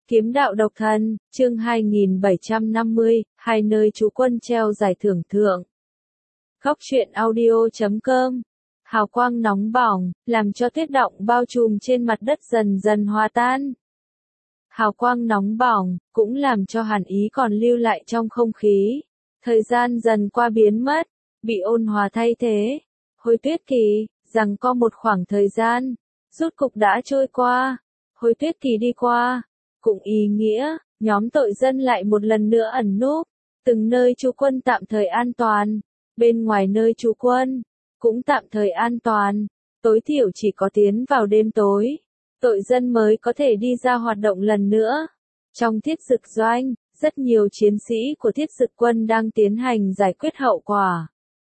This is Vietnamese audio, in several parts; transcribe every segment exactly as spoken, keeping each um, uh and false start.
Kiếm đạo độc thân, chương hai nghìn bảy trăm năm mươi, hai nơi trú quân treo giải thưởng thượng. Góc truyện audio chấm com. Hào quang nóng bỏng, làm cho tuyết động bao trùm trên mặt đất dần dần hòa tan. Hào quang nóng bỏng, cũng làm cho hàn ý còn lưu lại trong không khí. Thời gian dần qua biến mất, bị ôn hòa thay thế. Hồi tuyết kỳ, rằng có một khoảng thời gian, rốt cục đã trôi qua. Hồi tuyết kỳ đi qua. Cũng ý nghĩa, nhóm tội dân lại một lần nữa ẩn núp, từng nơi trú quân tạm thời an toàn, bên ngoài nơi trú quân, cũng tạm thời an toàn, tối thiểu chỉ có tiến vào đêm tối, tội dân mới có thể đi ra hoạt động lần nữa. Trong thiết dực doanh, rất nhiều chiến sĩ của thiết dực quân đang tiến hành giải quyết hậu quả.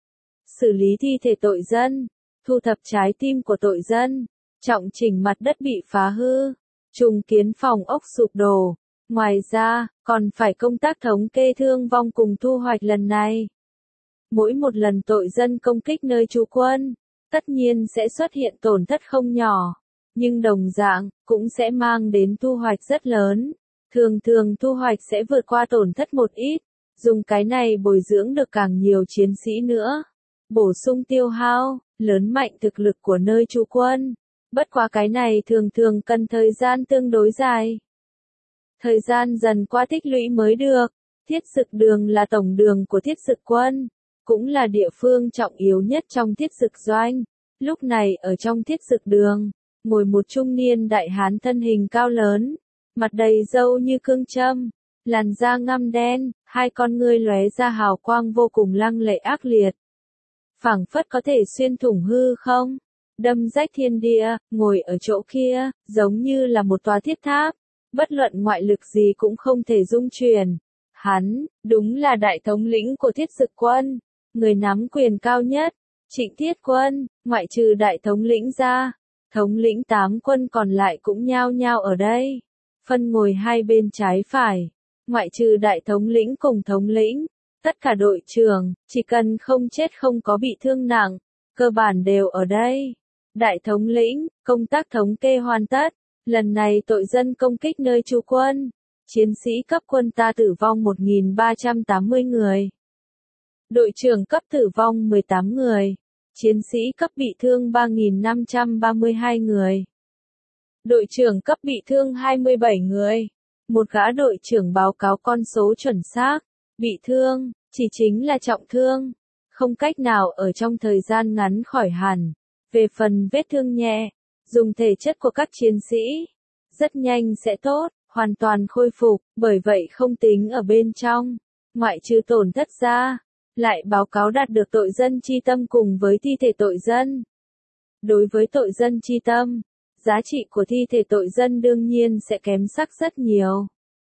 Xử lý thi thể tội dân, thu thập trái tim của tội dân, trọng chỉnh mặt đất bị phá hư. Trùng kiến phòng ốc sụp đổ. Ngoài ra, còn phải công tác thống kê thương vong cùng thu hoạch lần này. Mỗi một lần tội dân công kích nơi trú quân, tất nhiên sẽ xuất hiện tổn thất không nhỏ, nhưng đồng dạng, cũng sẽ mang đến thu hoạch rất lớn. Thường thường thu hoạch sẽ vượt qua tổn thất một ít, dùng cái này bồi dưỡng được càng nhiều chiến sĩ nữa. Bổ sung tiêu hao, lớn mạnh thực lực của nơi trú quân. Bất quá cái này thường thường cần thời gian tương đối dài. Thời gian dần qua tích lũy mới được. Thiết dực đường là tổng đường của thiết dực quân, cũng là địa phương trọng yếu nhất trong thiết dực doanh. Lúc này ở trong thiết dực đường, ngồi một trung niên đại hán thân hình cao lớn, mặt đầy râu như cương châm, làn da ngăm đen, hai con ngươi lóe ra hào quang vô cùng lăng lệ ác liệt. Phảng phất có thể xuyên thủng hư không? Đâm rách thiên địa, ngồi ở chỗ kia, giống như là một tòa thiết tháp, bất luận ngoại lực gì cũng không thể dung chuyển. Hắn, đúng là đại thống lĩnh của thiết dực quân, người nắm quyền cao nhất, Trịnh Thiết Quân, ngoại trừ đại thống lĩnh ra, thống lĩnh tám quân còn lại cũng nhao nhao ở đây, phân ngồi hai bên trái phải, ngoại trừ đại thống lĩnh cùng thống lĩnh, tất cả đội trưởng, chỉ cần không chết không có bị thương nặng, cơ bản đều ở đây. Đại thống lĩnh, công tác thống kê hoàn tất, lần này tội dân công kích nơi trú quân, chiến sĩ cấp quân ta tử vong một nghìn ba trăm tám mươi người. Đội trưởng cấp tử vong mười tám người, chiến sĩ cấp bị thương ba nghìn năm trăm ba mươi hai người. Đội trưởng cấp bị thương hai mươi bảy người, một gã đội trưởng báo cáo con số chuẩn xác, bị thương, chỉ chính là trọng thương, không cách nào ở trong thời gian ngắn khỏi hẳn. Về phần vết thương nhẹ, dùng thể chất của các chiến sĩ, rất nhanh sẽ tốt, hoàn toàn khôi phục, bởi vậy không tính ở bên trong. Ngoại trừ tổn thất ra, lại báo cáo đạt được tội dân chi tâm cùng với thi thể tội dân. Đối với tội dân chi tâm, giá trị của thi thể tội dân đương nhiên sẽ kém sắc rất nhiều.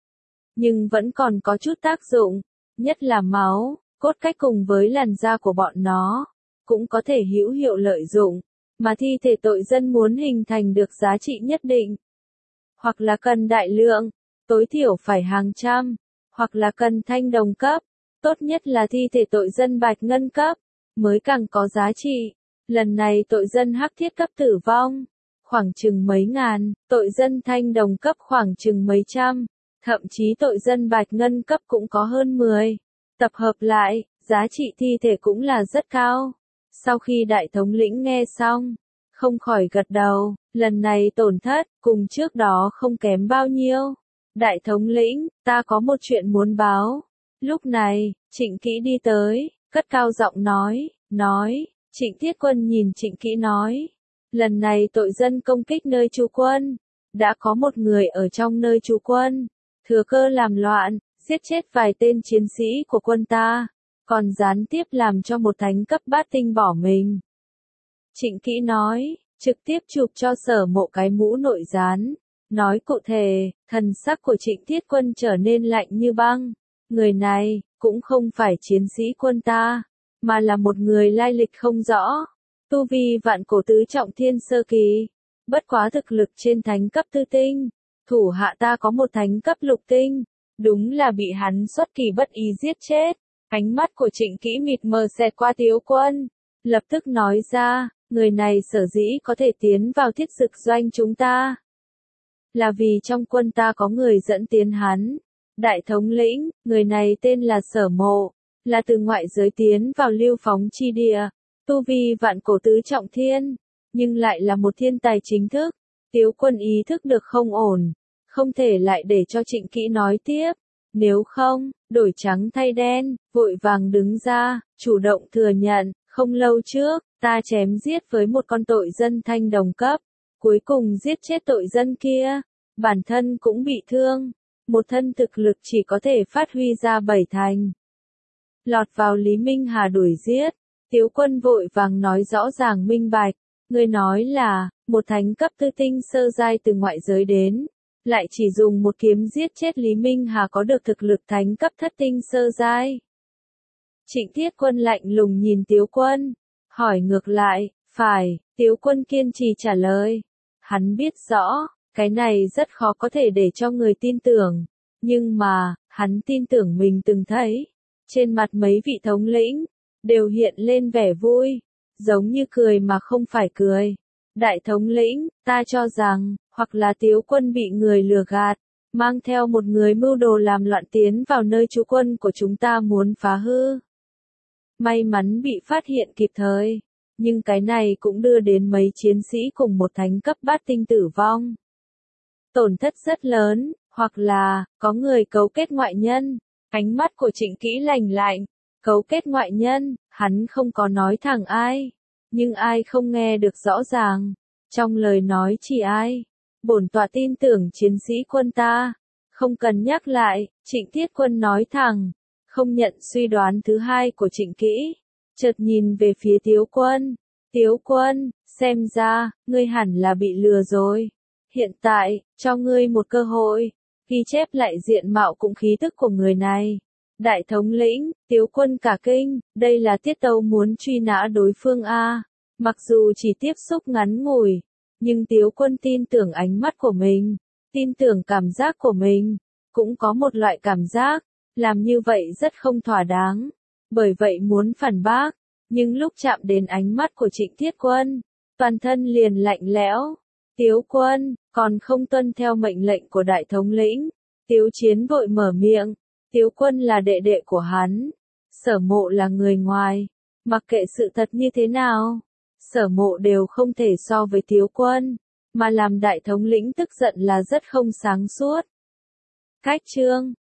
Nhưng vẫn còn có chút tác dụng, nhất là máu, cốt cách cùng với làn da của bọn nó, cũng có thể hữu hiệu lợi dụng. Mà thi thể tội dân muốn hình thành được giá trị nhất định, hoặc là cần đại lượng, tối thiểu phải hàng trăm, hoặc là cần thanh đồng cấp, tốt nhất là thi thể tội dân bạch ngân cấp, mới càng có giá trị. Lần này tội dân hắc thiết cấp tử vong, khoảng chừng mấy ngàn, tội dân thanh đồng cấp khoảng chừng mấy trăm, thậm chí tội dân bạch ngân cấp cũng có hơn mười. Tập hợp lại, giá trị thi thể cũng là rất cao. Sau khi đại thống lĩnh nghe xong, không khỏi gật đầu, lần này tổn thất, cùng trước đó không kém bao nhiêu. Đại thống lĩnh, ta có một chuyện muốn báo. Lúc này, Trịnh Kỹ đi tới, cất cao giọng nói, nói, Trịnh Thiết Quân nhìn Trịnh Kỹ nói, lần này tội dân công kích nơi trú quân, đã có một người ở trong nơi trú quân, thừa cơ làm loạn, giết chết vài tên chiến sĩ của quân ta. Còn gián tiếp làm cho một thánh cấp bát tinh bỏ mình. Trịnh Kỹ nói, trực tiếp chụp cho Sở Mộ cái mũ nội gián. Nói cụ thể, thần sắc của Trịnh Thiết Quân trở nên lạnh như băng. Người này, cũng không phải chiến sĩ quân ta, mà là một người lai lịch không rõ. Tu vi vạn cổ tứ trọng thiên sơ kỳ. Bất quá thực lực trên thánh cấp tư tinh. Thủ hạ ta có một thánh cấp lục tinh. Đúng là bị hắn xuất kỳ bất ý giết chết. Ánh mắt của Trịnh Kỹ mịt mờ xẹt qua Tiếu Quân, lập tức nói ra, người này sở dĩ có thể tiến vào thiết dực doanh chúng ta. là vì trong quân ta có người dẫn tiến hắn. Đại thống lĩnh, người này tên là Sở Mộ, là từ ngoại giới tiến vào Lưu Phóng chi địa, tu vi vạn cổ tứ trọng thiên, nhưng lại là một thiên tài chính thức. Tiếu Quân ý thức được không ổn, không thể lại để cho Trịnh Kỹ nói tiếp, nếu không, đổi trắng thay đen, vội vàng đứng ra, chủ động thừa nhận, không lâu trước, ta chém giết với một con tội dân thanh đồng cấp, cuối cùng giết chết tội dân kia, bản thân cũng bị thương, một thân thực lực chỉ có thể phát huy ra bảy thành. Lọt vào Lý Minh Hà đuổi giết, Tiếu Quân vội vàng nói rõ ràng minh bạch, người nói là, một thánh cấp tư tinh sơ giai từ ngoại giới đến, lại chỉ dùng một kiếm giết chết Lý Minh Hà có được thực lực thánh cấp thất tinh sơ giai. Trịnh Thiết Quân lạnh lùng nhìn Tiếu Quân, hỏi ngược lại, phải, Tiếu Quân kiên trì trả lời. Hắn biết rõ, cái này rất khó có thể để cho người tin tưởng, nhưng mà, hắn tin tưởng mình từng thấy. Trên mặt mấy vị thống lĩnh, đều hiện lên vẻ vui, giống như cười mà không phải cười. Đại thống lĩnh, ta cho rằng, hoặc là Tiếu Quân bị người lừa gạt, mang theo một người mưu đồ làm loạn tiến vào nơi trú quân của chúng ta muốn phá hư. May mắn bị phát hiện kịp thời, nhưng cái này cũng đưa đến mấy chiến sĩ cùng một thánh cấp bát tinh tử vong. Tổn thất rất lớn, hoặc là, có người cấu kết ngoại nhân. Ánh mắt của Trịnh Kỹ lạnh lạnh, cấu kết ngoại nhân, hắn không có nói thẳng ai, nhưng ai không nghe được rõ ràng, trong lời nói chỉ ai. Bổn tọa tin tưởng chiến sĩ quân ta, không cần nhắc lại, Trịnh Thiết Quân nói thẳng, không nhận suy đoán thứ hai của Trịnh Kỹ, chợt nhìn về phía Tiếu Quân. Tiếu Quân, xem ra, ngươi hẳn là bị lừa rồi. Hiện tại, cho ngươi một cơ hội, ghi chép lại diện mạo cũng khí tức của người này. Đại thống lĩnh, Tiếu Quân cả kinh, đây là tiết tấu muốn truy nã đối phương A. Mặc dù chỉ tiếp xúc ngắn ngủi, nhưng Tiếu Quân tin tưởng ánh mắt của mình, tin tưởng cảm giác của mình, cũng có một loại cảm giác, làm như vậy rất không thỏa đáng, bởi vậy muốn phản bác, nhưng lúc chạm đến ánh mắt của Trịnh Thiết Quân, toàn thân liền lạnh lẽo. Tiếu Quân, còn không tuân theo mệnh lệnh của đại thống lĩnh. Tiếu Chiến vội mở miệng, Tiếu Quân là đệ đệ của hắn, Sở Mộ là người ngoài, mặc kệ sự thật như thế nào, Sở Mộ đều không thể so với Tiếu Quân, mà làm đại thống lĩnh tức giận là rất không sáng suốt. Cách chương